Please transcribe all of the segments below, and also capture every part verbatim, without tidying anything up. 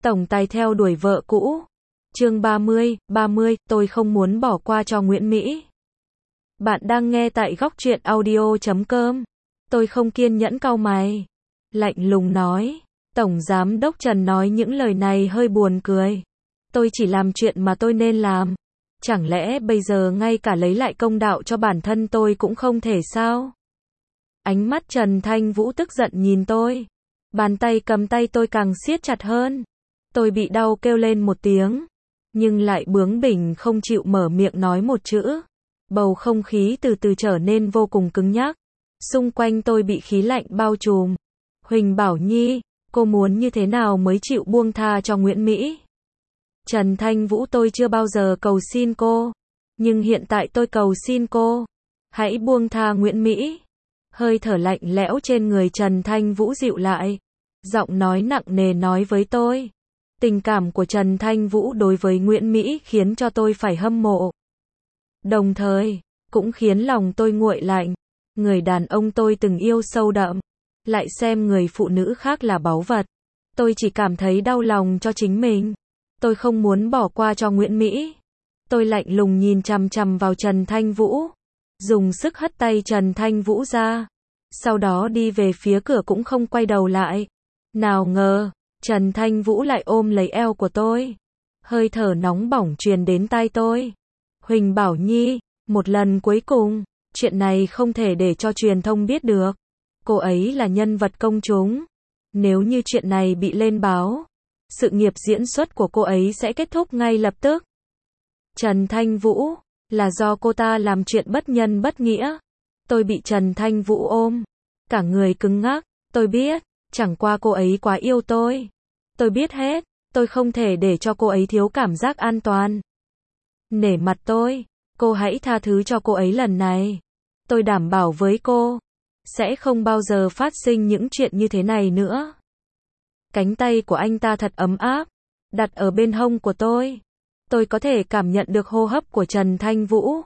Tổng tài theo đuổi vợ cũ. Chương ba mươi, ba mươi, tôi không muốn bỏ qua cho Nguyễn Mỹ. Bạn đang nghe tại góc truyện audio chấm com. Tôi không kiên nhẫn cau mày. Lạnh lùng nói. Tổng giám đốc Trần nói những lời này hơi buồn cười. Tôi chỉ làm chuyện mà tôi nên làm. Chẳng lẽ bây giờ ngay cả lấy lại công đạo cho bản thân tôi cũng không thể sao? Ánh mắt Trần Thanh Vũ tức giận nhìn tôi. Bàn tay cầm tay tôi càng siết chặt hơn. Tôi bị đau kêu lên một tiếng, nhưng lại bướng bỉnh không chịu mở miệng nói một chữ. Bầu không khí từ từ trở nên vô cùng cứng nhắc. Xung quanh tôi bị khí lạnh bao trùm. Huỳnh Bảo Nhi, cô muốn như thế nào mới chịu buông tha cho Nguyễn Mỹ? Trần Thanh Vũ, tôi chưa bao giờ cầu xin cô, nhưng hiện tại tôi cầu xin cô, hãy buông tha Nguyễn Mỹ. Hơi thở lạnh lẽo trên người Trần Thanh Vũ dịu lại, giọng nói nặng nề nói với tôi. Tình cảm của Trần Thanh Vũ đối với Nguyễn Mỹ khiến cho tôi phải hâm mộ. Đồng thời, cũng khiến lòng tôi nguội lạnh. Người đàn ông tôi từng yêu sâu đậm, lại xem người phụ nữ khác là báu vật. Tôi chỉ cảm thấy đau lòng cho chính mình. Tôi không muốn bỏ qua cho Nguyễn Mỹ. Tôi lạnh lùng nhìn chằm chằm vào Trần Thanh Vũ, dùng sức hất tay Trần Thanh Vũ ra, sau đó đi về phía cửa cũng không quay đầu lại. Nào ngờ, Trần Thanh Vũ lại ôm lấy eo của tôi. Hơi thở nóng bỏng truyền đến tai tôi. Huỳnh Bảo Nhi, một lần cuối cùng, chuyện này không thể để cho truyền thông biết được. Cô ấy là nhân vật công chúng. Nếu như chuyện này bị lên báo, sự nghiệp diễn xuất của cô ấy sẽ kết thúc ngay lập tức. Trần Thanh Vũ, là do cô ta làm chuyện bất nhân bất nghĩa. Tôi bị Trần Thanh Vũ ôm, cả người cứng ngắc. Tôi biết, chẳng qua cô ấy quá yêu tôi. Tôi biết hết, tôi không thể để cho cô ấy thiếu cảm giác an toàn. Nể mặt tôi, cô hãy tha thứ cho cô ấy lần này. Tôi đảm bảo với cô, sẽ không bao giờ phát sinh những chuyện như thế này nữa. Cánh tay của anh ta thật ấm áp, đặt ở bên hông của tôi. Tôi có thể cảm nhận được hô hấp của Trần Thanh Vũ.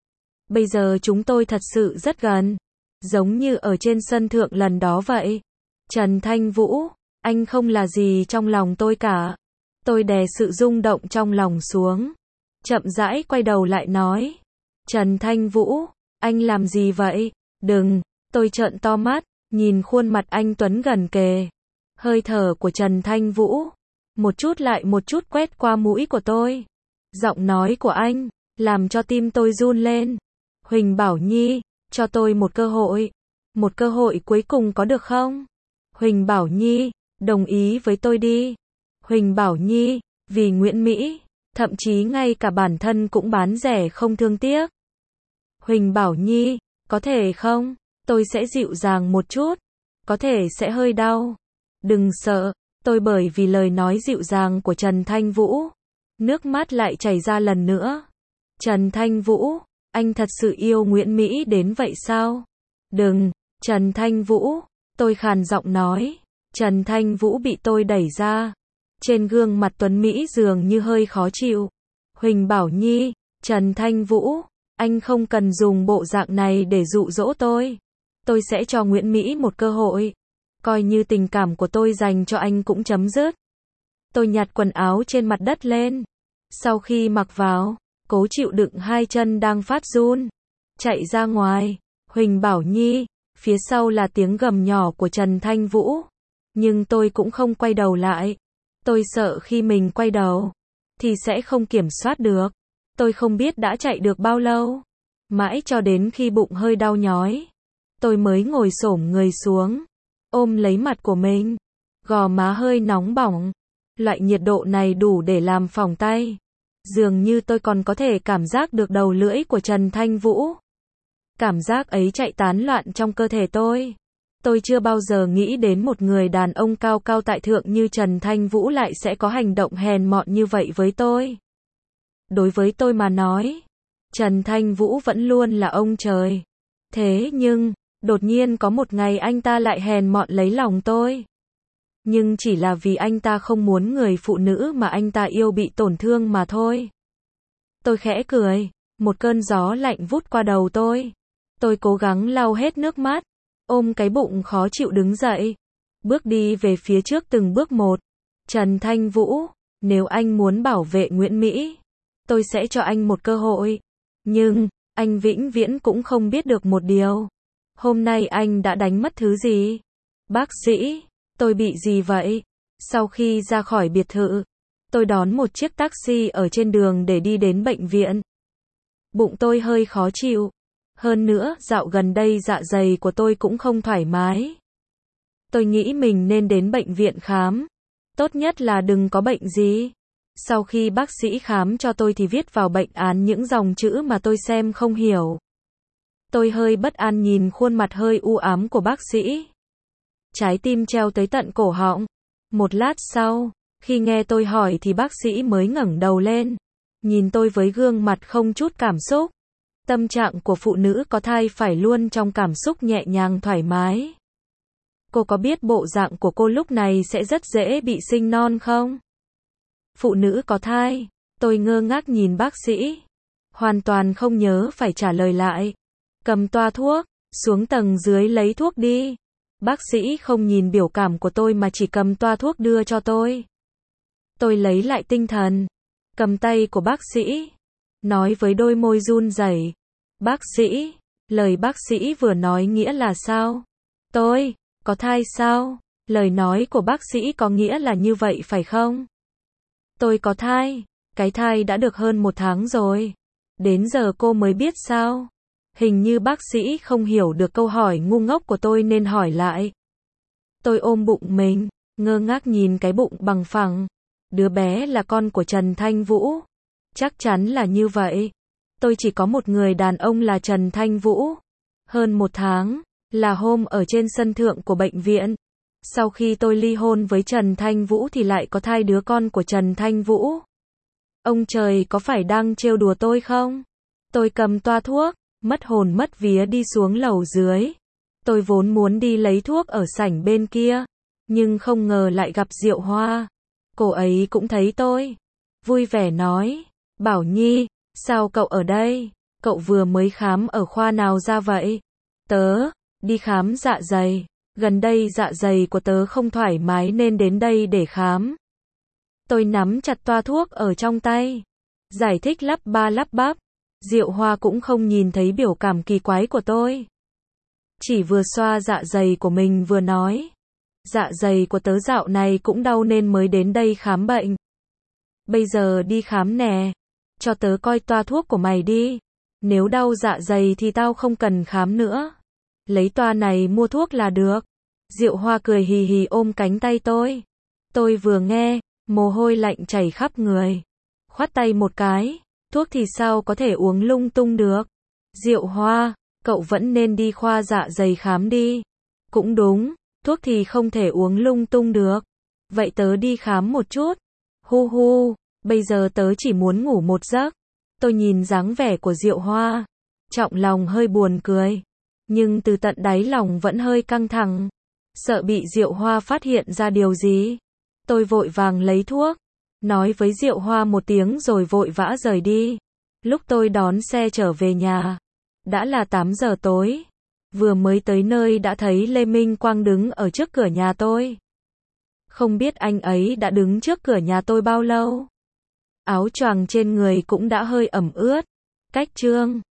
Bây giờ chúng tôi thật sự rất gần, giống như ở trên sân thượng lần đó vậy. Trần Thanh Vũ, anh không là gì trong lòng tôi cả. Tôi đè sự rung động trong lòng xuống, chậm rãi quay đầu lại nói. Trần Thanh Vũ, anh làm gì vậy? Đừng, tôi trợn to mắt, nhìn khuôn mặt anh tuấn gần kề. Hơi thở của Trần Thanh Vũ, một chút lại một chút quét qua mũi của tôi. Giọng nói của anh, làm cho tim tôi run lên. Huỳnh Bảo Nhi, cho tôi một cơ hội. Một cơ hội cuối cùng có được không? Huỳnh Bảo Nhi, đồng ý với tôi đi. Huỳnh Bảo Nhi, vì Nguyễn Mỹ, thậm chí ngay cả bản thân cũng bán rẻ không thương tiếc. Huỳnh Bảo Nhi, có thể không? Tôi sẽ dịu dàng một chút. Có thể sẽ hơi đau. Đừng sợ, tôi bởi vì lời nói dịu dàng của Trần Thanh Vũ, nước mắt lại chảy ra lần nữa. Trần Thanh Vũ, anh thật sự yêu Nguyễn Mỹ đến vậy sao? Đừng, Trần Thanh Vũ, tôi khàn giọng nói. Trần Thanh Vũ bị tôi đẩy ra. Trên gương mặt tuấn Mỹ dường như hơi khó chịu. Huỳnh Bảo Nhi, Trần Thanh Vũ, anh không cần dùng bộ dạng này để dụ dỗ tôi. Tôi sẽ cho Nguyễn Mỹ một cơ hội. Coi như tình cảm của tôi dành cho anh cũng chấm dứt. Tôi nhặt quần áo trên mặt đất lên. Sau khi mặc vào, cố chịu đựng hai chân đang phát run, chạy ra ngoài. Huỳnh Bảo Nhi, phía sau là tiếng gầm nhỏ của Trần Thanh Vũ. Nhưng tôi cũng không quay đầu lại. Tôi sợ khi mình quay đầu, thì sẽ không kiểm soát được. Tôi không biết đã chạy được bao lâu. Mãi cho đến khi bụng hơi đau nhói, tôi mới ngồi xổm người xuống, ôm lấy mặt của mình. Gò má hơi nóng bỏng. Loại nhiệt độ này đủ để làm phỏng tay. Dường như tôi còn có thể cảm giác được đầu lưỡi của Trần Thanh Vũ. Cảm giác ấy chạy tán loạn trong cơ thể tôi. Tôi chưa bao giờ nghĩ đến một người đàn ông cao cao tại thượng như Trần Thanh Vũ lại sẽ có hành động hèn mọn như vậy với tôi. Đối với tôi mà nói, Trần Thanh Vũ vẫn luôn là ông trời. Thế nhưng, đột nhiên có một ngày anh ta lại hèn mọn lấy lòng tôi. Nhưng chỉ là vì anh ta không muốn người phụ nữ mà anh ta yêu bị tổn thương mà thôi. Tôi khẽ cười, một cơn gió lạnh vút qua đầu tôi. Tôi cố gắng lau hết nước mắt, ôm cái bụng khó chịu đứng dậy, bước đi về phía trước từng bước một. Trần Thanh Vũ, nếu anh muốn bảo vệ Nguyễn Mỹ, tôi sẽ cho anh một cơ hội. Nhưng, anh vĩnh viễn cũng không biết được một điều. Hôm nay anh đã đánh mất thứ gì? Bác sĩ, tôi bị gì vậy? Sau khi ra khỏi biệt thự, tôi đón một chiếc taxi ở trên đường để đi đến bệnh viện. Bụng tôi hơi khó chịu. Hơn nữa, dạo gần đây dạ dày của tôi cũng không thoải mái. Tôi nghĩ mình nên đến bệnh viện khám. Tốt nhất là đừng có bệnh gì. Sau khi bác sĩ khám cho tôi thì viết vào bệnh án những dòng chữ mà tôi xem không hiểu. Tôi hơi bất an nhìn khuôn mặt hơi u ám của bác sĩ. Trái tim treo tới tận cổ họng. Một lát sau, khi nghe tôi hỏi thì bác sĩ mới ngẩng đầu lên, nhìn tôi với gương mặt không chút cảm xúc. Tâm trạng của phụ nữ có thai phải luôn trong cảm xúc nhẹ nhàng thoải mái. Cô có biết bộ dạng của cô lúc này sẽ rất dễ bị sinh non không? Phụ nữ có thai, tôi ngơ ngác nhìn bác sĩ, hoàn toàn không nhớ phải trả lời lại. Cầm toa thuốc, xuống tầng dưới lấy thuốc đi. Bác sĩ không nhìn biểu cảm của tôi mà chỉ cầm toa thuốc đưa cho tôi. Tôi lấy lại tinh thần, cầm tay của bác sĩ, nói với đôi môi run rẩy. Bác sĩ, lời bác sĩ vừa nói nghĩa là sao? Tôi, có thai sao? Lời nói của bác sĩ có nghĩa là như vậy phải không? Tôi có thai, cái thai đã được hơn một tháng rồi. Đến giờ cô mới biết sao? Hình như bác sĩ không hiểu được câu hỏi ngu ngốc của tôi nên hỏi lại. Tôi ôm bụng mình, ngơ ngác nhìn cái bụng bằng phẳng. Đứa bé là con của Trần Thanh Vũ. Chắc chắn là như vậy. Tôi chỉ có một người đàn ông là Trần Thanh Vũ. Hơn một tháng, là hôm ở trên sân thượng của bệnh viện. Sau khi tôi ly hôn với Trần Thanh Vũ thì lại có thai đứa con của Trần Thanh Vũ. Ông trời có phải đang trêu đùa tôi không? Tôi cầm toa thuốc, mất hồn mất vía đi xuống lầu dưới. Tôi vốn muốn đi lấy thuốc ở sảnh bên kia, nhưng không ngờ lại gặp Diệu Hoa. Cô ấy cũng thấy tôi, vui vẻ nói, Bảo Nhi, sao cậu ở đây? Cậu vừa mới khám ở khoa nào ra vậy? Tớ, đi khám dạ dày. Gần đây dạ dày của tớ không thoải mái nên đến đây để khám. Tôi nắm chặt toa thuốc ở trong tay, giải thích lắp ba lắp bắp. Diệu Hoa cũng không nhìn thấy biểu cảm kỳ quái của tôi. Chỉ vừa xoa dạ dày của mình vừa nói. Dạ dày của tớ dạo này cũng đau nên mới đến đây khám bệnh. Bây giờ đi khám nè. Cho tớ coi toa thuốc của mày đi. Nếu đau dạ dày thì tao không cần khám nữa. Lấy toa này mua thuốc là được. Diệu Hoa cười hì hì ôm cánh tay tôi. Tôi vừa nghe, mồ hôi lạnh chảy khắp người. Khoát tay một cái. Thuốc thì sao có thể uống lung tung được. Diệu Hoa, cậu vẫn nên đi khoa dạ dày khám đi. Cũng đúng, thuốc thì không thể uống lung tung được. Vậy tớ đi khám một chút. Hu hu, bây giờ tớ chỉ muốn ngủ một giấc. Tôi nhìn dáng vẻ của Diệu Hoa, trọng lòng hơi buồn cười. Nhưng từ tận đáy lòng vẫn hơi căng thẳng. Sợ bị Diệu Hoa phát hiện ra điều gì. Tôi vội vàng lấy thuốc, nói với Diệu Hoa một tiếng rồi vội vã rời đi. Lúc tôi đón xe trở về nhà, đã là tám giờ tối. Vừa mới tới nơi đã thấy Lê Minh Quang đứng ở trước cửa nhà tôi. Không biết anh ấy đã đứng trước cửa nhà tôi bao lâu. Áo choàng trên người cũng đã hơi ẩm ướt. Cách trương.